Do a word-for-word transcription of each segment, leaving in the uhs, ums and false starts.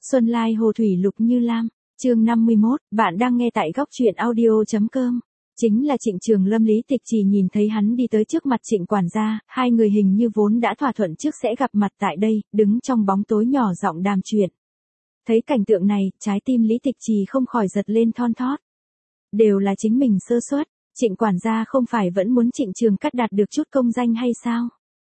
Xuân Lai Hồ Thủy Lục Như Lam, chương năm mươi mốt, bạn đang nghe tại góc truyện audio.com. Chính là Trịnh Trường Lâm. Lý Tịch Trì nhìn thấy hắn đi tới trước mặt Trịnh quản gia, hai người hình như vốn đã thỏa thuận trước sẽ gặp mặt tại đây, đứng trong bóng tối nhỏ giọng đàm chuyện. Thấy cảnh tượng này, trái tim Lý Tịch Trì không khỏi giật lên thon thót. Đều là chính mình sơ suất, Trịnh quản gia không phải vẫn muốn Trịnh Trường Cát đạt được chút công danh hay sao?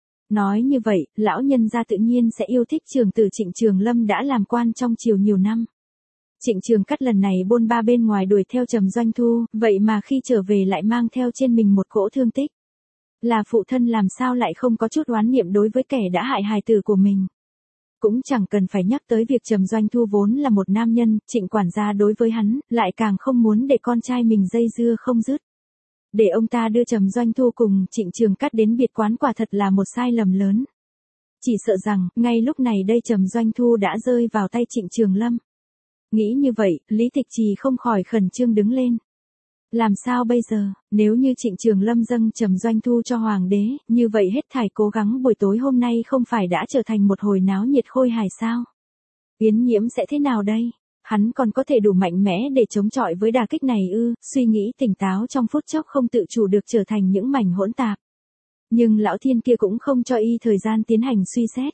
Nói như vậy, lão nhân gia tự nhiên sẽ yêu thích trường tử Trịnh Trường Lâm đã làm quan trong triều nhiều năm. Trịnh Trường Cát lần này bôn ba bên ngoài đuổi theo Trầm Doanh Thu, vậy mà khi trở về lại mang theo trên mình một cỗ thương tích. Là phụ thân làm sao lại không có chút oán niệm đối với kẻ đã hại hài tử của mình. Cũng chẳng cần phải nhắc tới việc Trầm Doanh Thu vốn là một nam nhân, Trịnh quản gia đối với hắn, lại càng không muốn để con trai mình dây dưa không dứt. Để ông ta đưa Trầm Doanh Thu cùng Trịnh Trường Cát đến biệt quán quả thật là một sai lầm lớn. Chỉ sợ rằng, ngay lúc này đây Trầm Doanh Thu đã rơi vào tay Trịnh Trường Lâm. Nghĩ như vậy, Lý Tịch Trì không khỏi khẩn trương đứng lên. Làm sao bây giờ, nếu như Trịnh Trường Lâm dâng Trầm Doanh Thu cho Hoàng đế, như vậy hết thảy cố gắng buổi tối hôm nay không phải đã trở thành một hồi náo nhiệt khôi hài sao? Yến Nhiễm sẽ thế nào đây? Hắn còn có thể đủ mạnh mẽ để chống chọi với đả kích này ư? Suy nghĩ tỉnh táo trong phút chốc không tự chủ được trở thành những mảnh hỗn tạp. Nhưng lão thiên kia cũng không cho y thời gian tiến hành suy xét.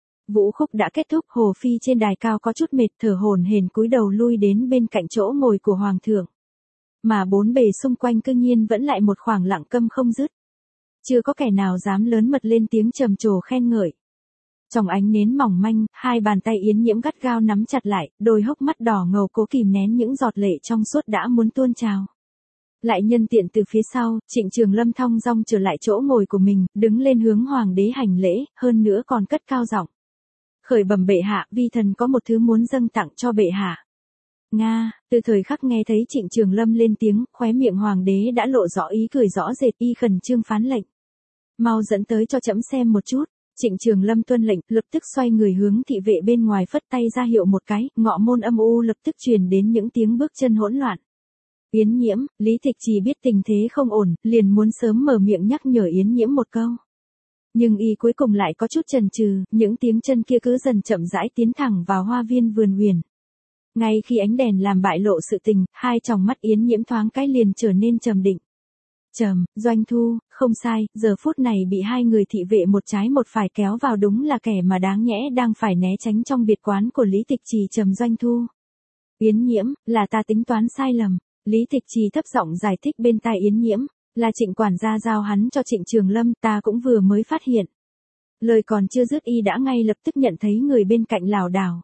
Vũ khúc đã kết thúc, Hồ Phi trên đài cao có chút mệt, thở hổn hển cúi đầu lui đến bên cạnh chỗ ngồi của Hoàng thượng. Mà bốn bề xung quanh cư nhiên vẫn lại một khoảng lặng câm không dứt. Chưa có kẻ nào dám lớn mật lên tiếng trầm trồ khen ngợi. Trong ánh nến mỏng manh, hai bàn tay Yến Nhiễm gắt gao nắm chặt lại, đôi hốc mắt đỏ ngầu cố kìm nén những giọt lệ trong suốt đã muốn tuôn trào. Lại nhân tiện từ phía sau, Trịnh Trường Lâm thong dong trở lại chỗ ngồi của mình, đứng lên hướng Hoàng đế hành lễ, hơn nữa còn cất cao giọng. Khởi bẩm bệ hạ, vi thần có một thứ muốn dâng tặng cho bệ hạ. Nga, từ thời khắc nghe thấy Trịnh Trường Lâm lên tiếng, khóe miệng Hoàng đế đã lộ rõ ý cười rõ rệt, y khẩn trương phán lệnh. Mau dẫn tới cho trẫm xem một chút. Trịnh Trường Lâm tuân lệnh, lập tức xoay người hướng thị vệ bên ngoài phất tay ra hiệu một cái, ngọ môn âm u lập tức truyền đến những tiếng bước chân hỗn loạn. Yến Nhiễm, Lý Tịch Trì biết tình thế không ổn, liền muốn sớm mở miệng nhắc nhở Yến Nhiễm một câu. Nhưng y cuối cùng lại có chút chần chừ, những tiếng chân kia cứ dần chậm rãi tiến thẳng vào hoa viên vườn huyền. Ngay khi ánh đèn làm bại lộ sự tình, hai tròng mắt Yến Nhiễm thoáng cái liền trở nên trầm định. Trầm, Doanh Thu, không sai, giờ phút này bị hai người thị vệ một trái một phải kéo vào đúng là kẻ mà đáng nhẽ đang phải né tránh trong biệt quán của Lý Tịch Trì. Trầm Doanh Thu. Yến Nhiễm, là ta tính toán sai lầm. Lý Tịch Trì thấp giọng giải thích bên tai Yến Nhiễm, là Trịnh quản gia giao hắn cho Trịnh Trường Lâm, ta cũng vừa mới phát hiện. Lời còn chưa dứt y đã ngay lập tức nhận thấy người bên cạnh lảo đảo.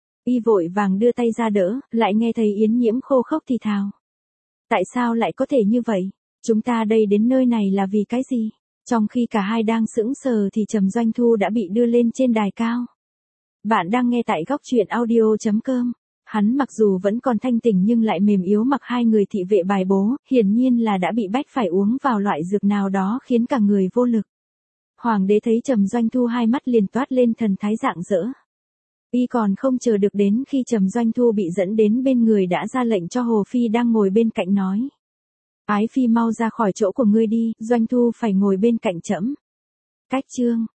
Y vội vàng đưa tay ra đỡ, lại nghe thấy Yến Nhiễm khô khốc thì thào. Tại sao lại có thể như vậy? Chúng ta đây đến nơi này là vì cái gì? Trong khi cả hai đang sững sờ thì Trầm Doanh Thu đã bị đưa lên trên đài cao. Bạn đang nghe tại góc truyện audio.com. Hắn mặc dù vẫn còn thanh tỉnh nhưng lại mềm yếu mặc hai người thị vệ bài bố, hiển nhiên là đã bị bách phải uống vào loại dược nào đó khiến cả người vô lực. Hoàng đế thấy Trầm Doanh Thu hai mắt liền toát lên thần thái rạng rỡ. Y còn không chờ được đến khi Trầm Doanh Thu bị dẫn đến bên người đã ra lệnh cho Hồ Phi đang ngồi bên cạnh nói. Ái Phi mau ra khỏi chỗ của ngươi đi, Doanh Thu phải ngồi bên cạnh trẫm. Cách chương,